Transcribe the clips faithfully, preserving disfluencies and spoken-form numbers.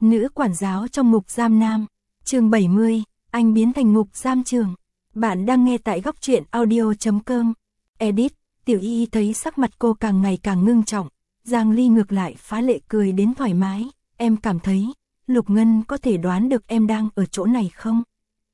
Nữ quản giáo trong ngục giam nam. Chương bảy mươi, anh biến thành ngục giam trường. Bạn đang nghe tại góc truyện audio chấm com. Edit, Tiểu Y thấy sắc mặt cô càng ngày càng ngưng trọng. Giang Ly ngược lại phá lệ cười đến thoải mái. Em cảm thấy, Lục Ngân có thể đoán được em đang ở chỗ này không?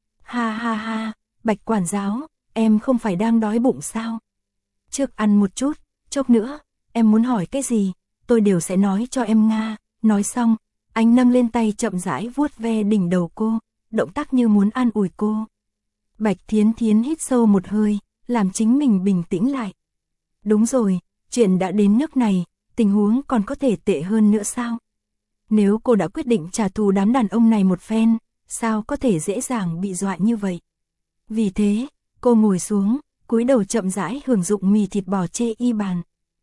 Ha ha ha, Bạch quản giáo, em không phải đang đói bụng sao? Trước ăn một chút, chốc nữa, em muốn hỏi cái gì, tôi đều sẽ nói cho em Nga. Nói xong, anh nâng lên tay chậm rãi vuốt ve đỉnh đầu cô, động tác như muốn an ủi cô. Bạch Thiến Thiến hít sâu một hơi, làm chính mình bình tĩnh lại. Đúng rồi, chuyện đã đến nước này, tình huống còn có thể tệ hơn nữa sao? Nếu cô đã quyết định trả thù đám đàn ông này một phen, sao có thể dễ dàng bị dọa như vậy? Vì thế, cô ngồi xuống, cúi đầu chậm rãi hưởng dụng mì thịt bò chê y bàn.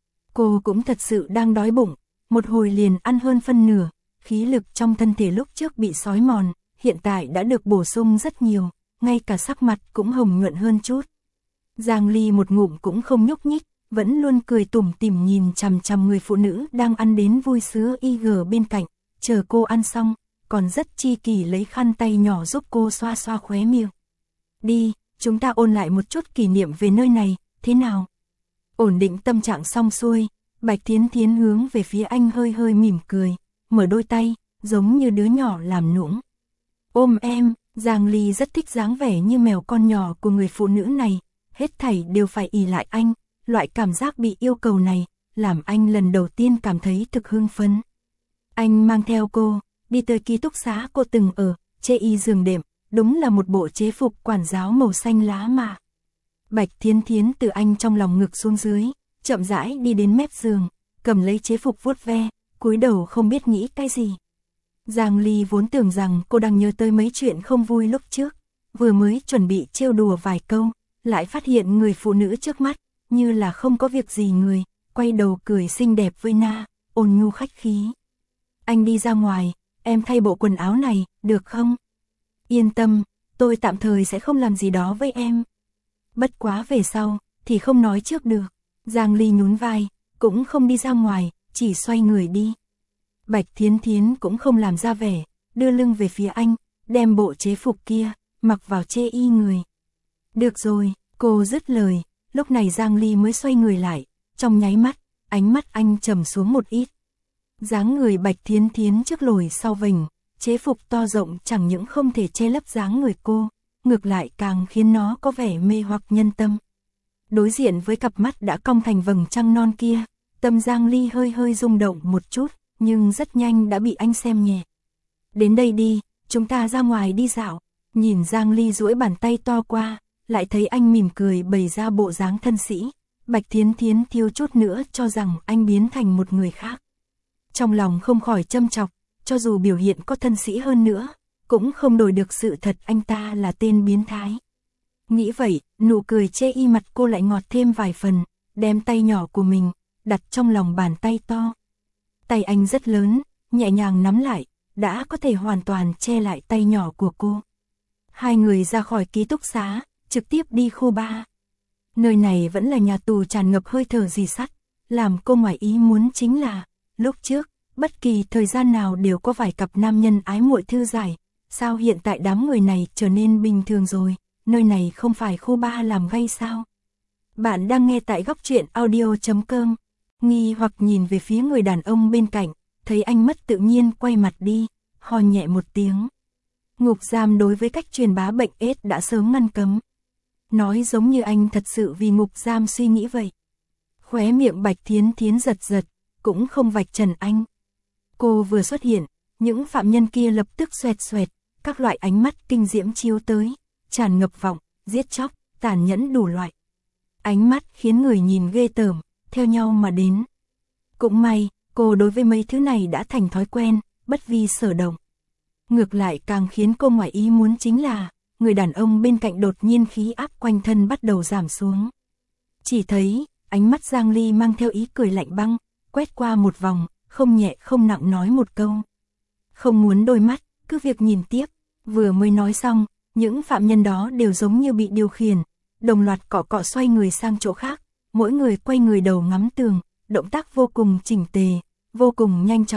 Cô cũng thật sự đang đói bụng, một hồi liền ăn hơn phân nửa, khí lực trong thân thể lúc trước bị xói mòn, hiện tại đã được bổ sung rất nhiều, ngay cả sắc mặt cũng hồng nhuận hơn chút. Giang Ly một ngụm cũng không nhúc nhích, vẫn luôn cười tủm tỉm nhìn chằm chằm người phụ nữ đang ăn đến vui sứa y gờ bên cạnh, chờ cô ăn xong, còn rất chi kỷ lấy khăn tay nhỏ giúp cô xoa xoa khóe miệng. Đi, chúng ta ôn lại một chút kỷ niệm về nơi này, thế nào? Ổn định tâm trạng xong xuôi, Bạch Thiến Thiến hướng về phía anh hơi hơi mỉm cười, mở đôi tay, giống như đứa nhỏ làm nũng. Ôm em, Giang Ly rất thích dáng vẻ như mèo con nhỏ của người phụ nữ này, hết thảy đều phải ỷ lại anh, loại cảm giác bị yêu cầu này, làm anh lần đầu tiên cảm thấy thực hưng phấn. Anh mang theo cô, đi tới ký túc xá cô từng ở, chê y giường đệm, đúng là một bộ chế phục quản giáo màu xanh lá mà. Bạch Thiến Thiến từ anh trong lòng ngực xuống dưới, chậm rãi đi đến mép giường, cầm lấy chế phục vuốt ve, cúi đầu không biết nghĩ cái gì. Giang Ly vốn tưởng rằng cô đang nhớ tới mấy chuyện không vui lúc trước, vừa mới chuẩn bị trêu đùa vài câu, lại phát hiện người phụ nữ trước mắt, như là không có việc gì người, quay đầu cười xinh đẹp với Na, ôn nhu khách khí. Anh đi ra ngoài, em thay bộ quần áo này, được không? Yên tâm, tôi tạm thời sẽ không làm gì đó với em. Bất quá về sau, thì không nói trước được. Giang Ly nhún vai, cũng không đi ra ngoài, chỉ xoay người đi. Bạch Thiến Thiến cũng không làm ra vẻ, đưa lưng về phía anh, đem bộ chế phục kia, mặc vào chê y người. Được rồi, cô dứt lời, lúc này Giang Ly mới xoay người lại, trong nháy mắt, ánh mắt anh trầm xuống một ít. Dáng người Bạch Thiến Thiến trước lồi sau vành, chế phục to rộng chẳng những không thể che lấp dáng người cô, ngược lại càng khiến nó có vẻ mê hoặc nhân tâm. Đối diện với cặp mắt đã cong thành vầng trăng non kia, tâm Giang Ly hơi hơi rung động một chút, nhưng rất nhanh đã bị anh xem nhẹ. Đến đây đi, chúng ta ra ngoài đi dạo. Nhìn Giang Ly duỗi bàn tay to qua, lại thấy anh mỉm cười bày ra bộ dáng thân sĩ. Bạch Thiến Thiến thiếu chút nữa cho rằng anh biến thành một người khác. Trong lòng không khỏi châm chọc, cho dù biểu hiện có thân sĩ hơn nữa, cũng không đổi được sự thật anh ta là tên biến thái. Nghĩ vậy, nụ cười chê y mặt cô lại ngọt thêm vài phần, đem tay nhỏ của mình, đặt trong lòng bàn tay to. Tay anh rất lớn, nhẹ nhàng nắm lại, đã có thể hoàn toàn che lại tay nhỏ của cô. Hai người ra khỏi ký túc xá, trực tiếp đi khu ba. Nơi này vẫn là nhà tù tràn ngập hơi thở rì sắt, làm cô ngoài ý muốn chính là, lúc trước, bất kỳ thời gian nào đều có vài cặp nam nhân ái muội thư giải, sao hiện tại đám người này trở nên bình thường rồi, nơi này không phải khu ba làm gay sao? Bạn đang nghe tại góc truyện audio chấm com. Nghi hoặc nhìn về phía người đàn ông bên cạnh, thấy anh mất tự nhiên quay mặt đi, ho nhẹ một tiếng. Ngục giam đối với cách truyền bá bệnh ết đã sớm ngăn cấm. Nói giống như anh thật sự vì ngục giam suy nghĩ vậy. Khóe miệng Bạch Thiến Thiến giật giật, cũng không vạch trần anh. Cô vừa xuất hiện, những phạm nhân kia lập tức xoẹt xoẹt, các loại ánh mắt kinh diễm chiếu tới, tràn ngập vọng, giết chóc, tàn nhẫn đủ loại. Ánh mắt khiến người nhìn ghê tởm, theo nhau mà đến. Cũng may, cô đối với mấy thứ này đã thành thói quen, bất vi sở động. Ngược lại càng khiến cô ngoài ý muốn chính là, người đàn ông bên cạnh đột nhiên khí áp quanh thân bắt đầu giảm xuống. Chỉ thấy, ánh mắt Giang Ly mang theo ý cười lạnh băng, quét qua một vòng, không nhẹ không nặng nói một câu. Không muốn đôi mắt, cứ việc nhìn tiếp, vừa mới nói xong, những phạm nhân đó đều giống như bị điều khiển, đồng loạt cọ cọ xoay người sang chỗ khác, mỗi người quay người đầu ngắm tường, động tác vô cùng chỉnh tề, vô cùng nhanh chóng,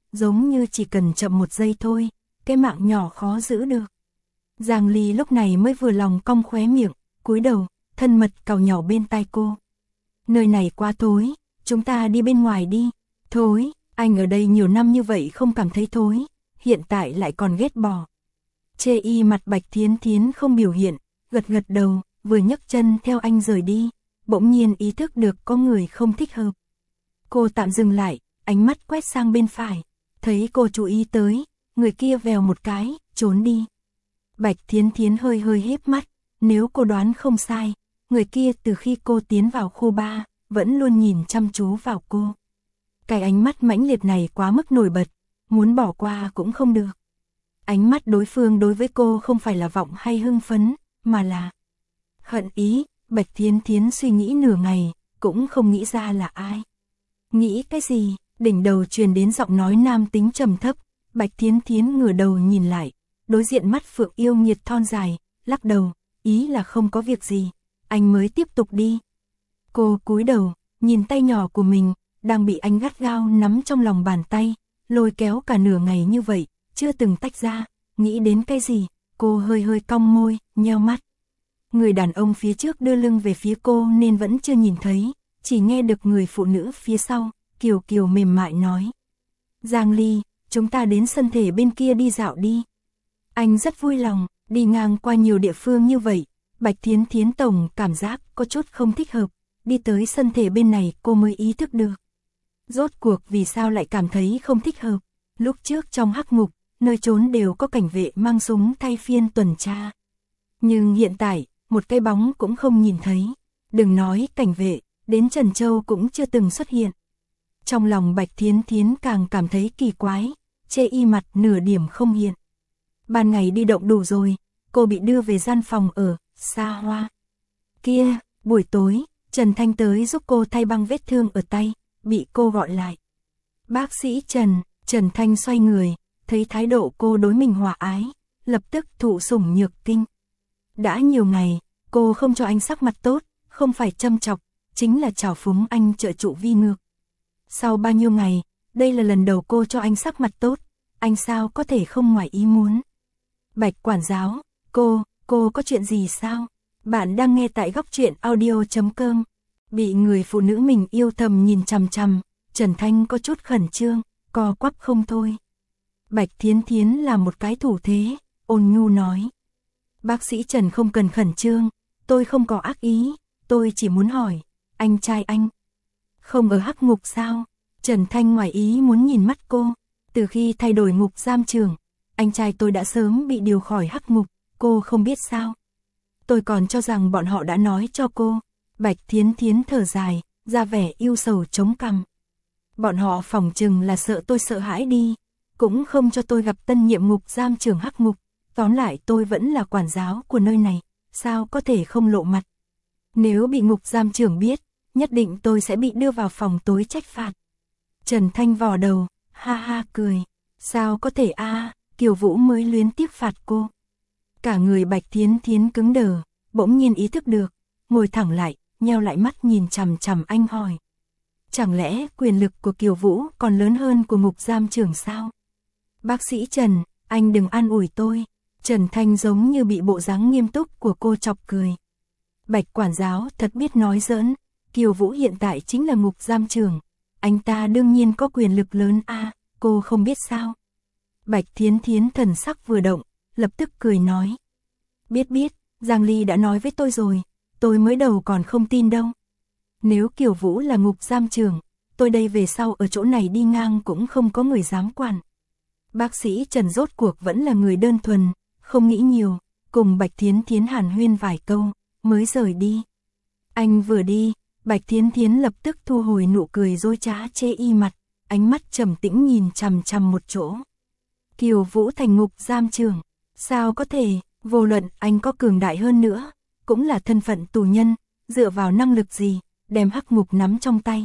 giống như chỉ cần chậm một giây thôi, cái mạng nhỏ khó giữ được. Giang Ly lúc này mới vừa lòng cong khóe miệng, cúi đầu, thân mật cào nhỏ bên tai cô. Nơi này quá thối, chúng ta đi bên ngoài đi. Thối, anh ở đây nhiều năm như vậy không cảm thấy thối, hiện tại lại còn ghét bỏ. Chê y mặt Bạch Thiến Thiến không biểu hiện, gật gật đầu, vừa nhấc chân theo anh rời đi, bỗng nhiên ý thức được có người không thích hợp. Cô tạm dừng lại, ánh mắt quét sang bên phải, thấy cô chú ý tới, người kia vèo một cái, trốn đi. Bạch Thiến Thiến hơi hơi híp mắt, nếu cô đoán không sai, người kia từ khi cô tiến vào khu ba, vẫn luôn nhìn chăm chú vào cô. Cái ánh mắt mãnh liệt này quá mức nổi bật, muốn bỏ qua cũng không được. Ánh mắt đối phương đối với cô không phải là vọng hay hưng phấn, mà là hận ý. Bạch Thiến Thiến suy nghĩ nửa ngày, cũng không nghĩ ra là ai. Nghĩ cái gì? Đỉnh đầu truyền đến giọng nói nam tính trầm thấp. Bạch Thiến Thiến ngửa đầu nhìn lại, đối diện mắt phượng yêu nghiệt thon dài, lắc đầu, ý là không có việc gì, anh mới tiếp tục đi. Cô cúi đầu, nhìn tay nhỏ của mình, đang bị anh gắt gao nắm trong lòng bàn tay, lôi kéo cả nửa ngày như vậy, chưa từng tách ra, nghĩ đến cái gì, cô hơi hơi cong môi, nheo mắt. Người đàn ông phía trước đưa lưng về phía cô nên vẫn chưa nhìn thấy, chỉ nghe được người phụ nữ phía sau, kiều kiều mềm mại nói. Giang Ly, chúng ta đến sân thể bên kia đi dạo đi. Anh rất vui lòng, đi ngang qua nhiều địa phương như vậy, Bạch Thiến Thiến tổng cảm giác có chút không thích hợp, đi tới sân thể bên này cô mới ý thức được. Rốt cuộc vì sao lại cảm thấy không thích hợp, lúc trước trong hắc ngục, nơi trốn đều có cảnh vệ mang súng thay phiên tuần tra. Nhưng hiện tại, một cái bóng cũng không nhìn thấy, đừng nói cảnh vệ, đến Trần Châu cũng chưa từng xuất hiện. Trong lòng Bạch Thiến Thiến càng cảm thấy kỳ quái, chê y mặt nửa điểm không hiện. Ban ngày đi động đủ rồi, cô bị đưa về gian phòng ở xa hoa. Kia, buổi tối, Trần Thanh tới giúp cô thay băng vết thương ở tay, bị cô gọi lại. Bác sĩ Trần, Trần Thanh xoay người, thấy thái độ cô đối mình hòa ái, lập tức thụ sủng nhược kinh. Đã nhiều ngày, cô không cho anh sắc mặt tốt, không phải châm chọc, chính là trào phúng anh trợ trụ vi ngược. Sau bao nhiêu ngày, đây là lần đầu cô cho anh sắc mặt tốt, anh sao có thể không ngoài ý muốn. Bạch quản giáo, cô, cô có chuyện gì sao? Bạn đang nghe tại góc truyện audio chấm com. Bị người phụ nữ mình yêu thầm nhìn chằm chằm, Trần Thanh có chút khẩn trương, co quắp không thôi. Bạch Thiến Thiến là một cái thủ thế, ôn nhu nói. Bác sĩ Trần không cần khẩn trương, tôi không có ác ý, tôi chỉ muốn hỏi, anh trai anh không ở hắc ngục sao? Trần Thanh ngoài ý muốn nhìn mắt cô, từ khi thay đổi ngục giam trường, anh trai tôi đã sớm bị điều khỏi hắc ngục, cô không biết sao? Tôi còn cho rằng bọn họ đã nói cho cô. Bạch Thiến Thiến thở dài, ra vẻ yêu sầu chống cằm. Bọn họ phỏng chừng là sợ tôi sợ hãi đi, cũng không cho tôi gặp tân nhiệm ngục giam trưởng hắc ngục, tóm lại tôi vẫn là quản giáo của nơi này, sao có thể không lộ mặt. Nếu bị ngục giam trưởng biết, nhất định tôi sẽ bị đưa vào phòng tối trách phạt. Trần Thanh vò đầu, ha ha cười, sao có thể a à, Kiều Vũ mới luyến tiếc phạt cô. Cả người Bạch Thiến Thiến cứng đờ, bỗng nhiên ý thức được, ngồi thẳng lại, nheo lại mắt nhìn chằm chằm anh hỏi. Chẳng lẽ quyền lực của Kiều Vũ còn lớn hơn của ngục giam trưởng sao? Bác sĩ Trần, anh đừng an ủi tôi. Trần Thanh giống như bị bộ dáng nghiêm túc của cô chọc cười. Bạch quản giáo thật biết nói giỡn, Kiều Vũ hiện tại chính là ngục giam trưởng, anh ta đương nhiên có quyền lực lớn a, à, cô không biết sao? Bạch Thiến Thiến thần sắc vừa động, lập tức cười nói. Biết biết, Giang Ly đã nói với tôi rồi, tôi mới đầu còn không tin đâu. Nếu Kiều Vũ là ngục giam trưởng, tôi đây về sau ở chỗ này đi ngang cũng không có người dám quản. Bác sĩ Trần rốt cuộc vẫn là người đơn thuần, không nghĩ nhiều, cùng Bạch Thiến Thiến hàn huyên vài câu, mới rời đi. Anh vừa đi, Bạch Thiến Thiến lập tức thu hồi nụ cười dối trá chê y mặt, ánh mắt trầm tĩnh nhìn chằm chằm một chỗ. Kiều Vũ thành ngục giam trưởng, sao có thể, vô luận anh có cường đại hơn nữa, cũng là thân phận tù nhân, dựa vào năng lực gì, đem hắc ngục nắm trong tay.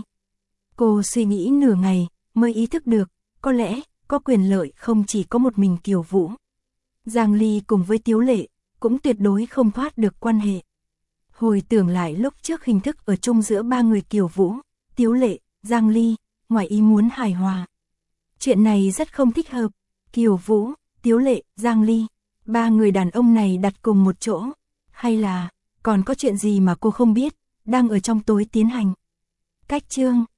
Cô suy nghĩ nửa ngày, mới ý thức được, có lẽ, có quyền lợi không chỉ có một mình Kiều Vũ. Giang Ly cùng với Tiếu Lệ, cũng tuyệt đối không thoát được quan hệ. Hồi tưởng lại lúc trước hình thức ở chung giữa ba người Kiều Vũ, Tiếu Lệ, Giang Ly, ngoài ý muốn hài hòa. Chuyện này rất không thích hợp. Kiều Vũ, Tiếu Lệ, Giang Ly, ba người đàn ông này đặt cùng một chỗ. Hay là, còn có chuyện gì mà cô không biết, đang ở trong tối tiến hành. Cách chương